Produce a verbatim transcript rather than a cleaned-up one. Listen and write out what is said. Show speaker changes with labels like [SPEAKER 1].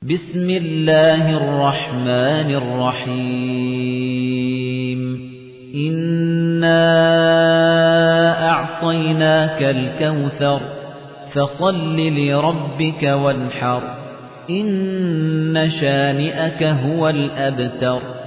[SPEAKER 1] بسم الله الرحمن الرحيم إنا أعطيناك الكوثر فصل لربك وانحر إن شانئك هو الأبتر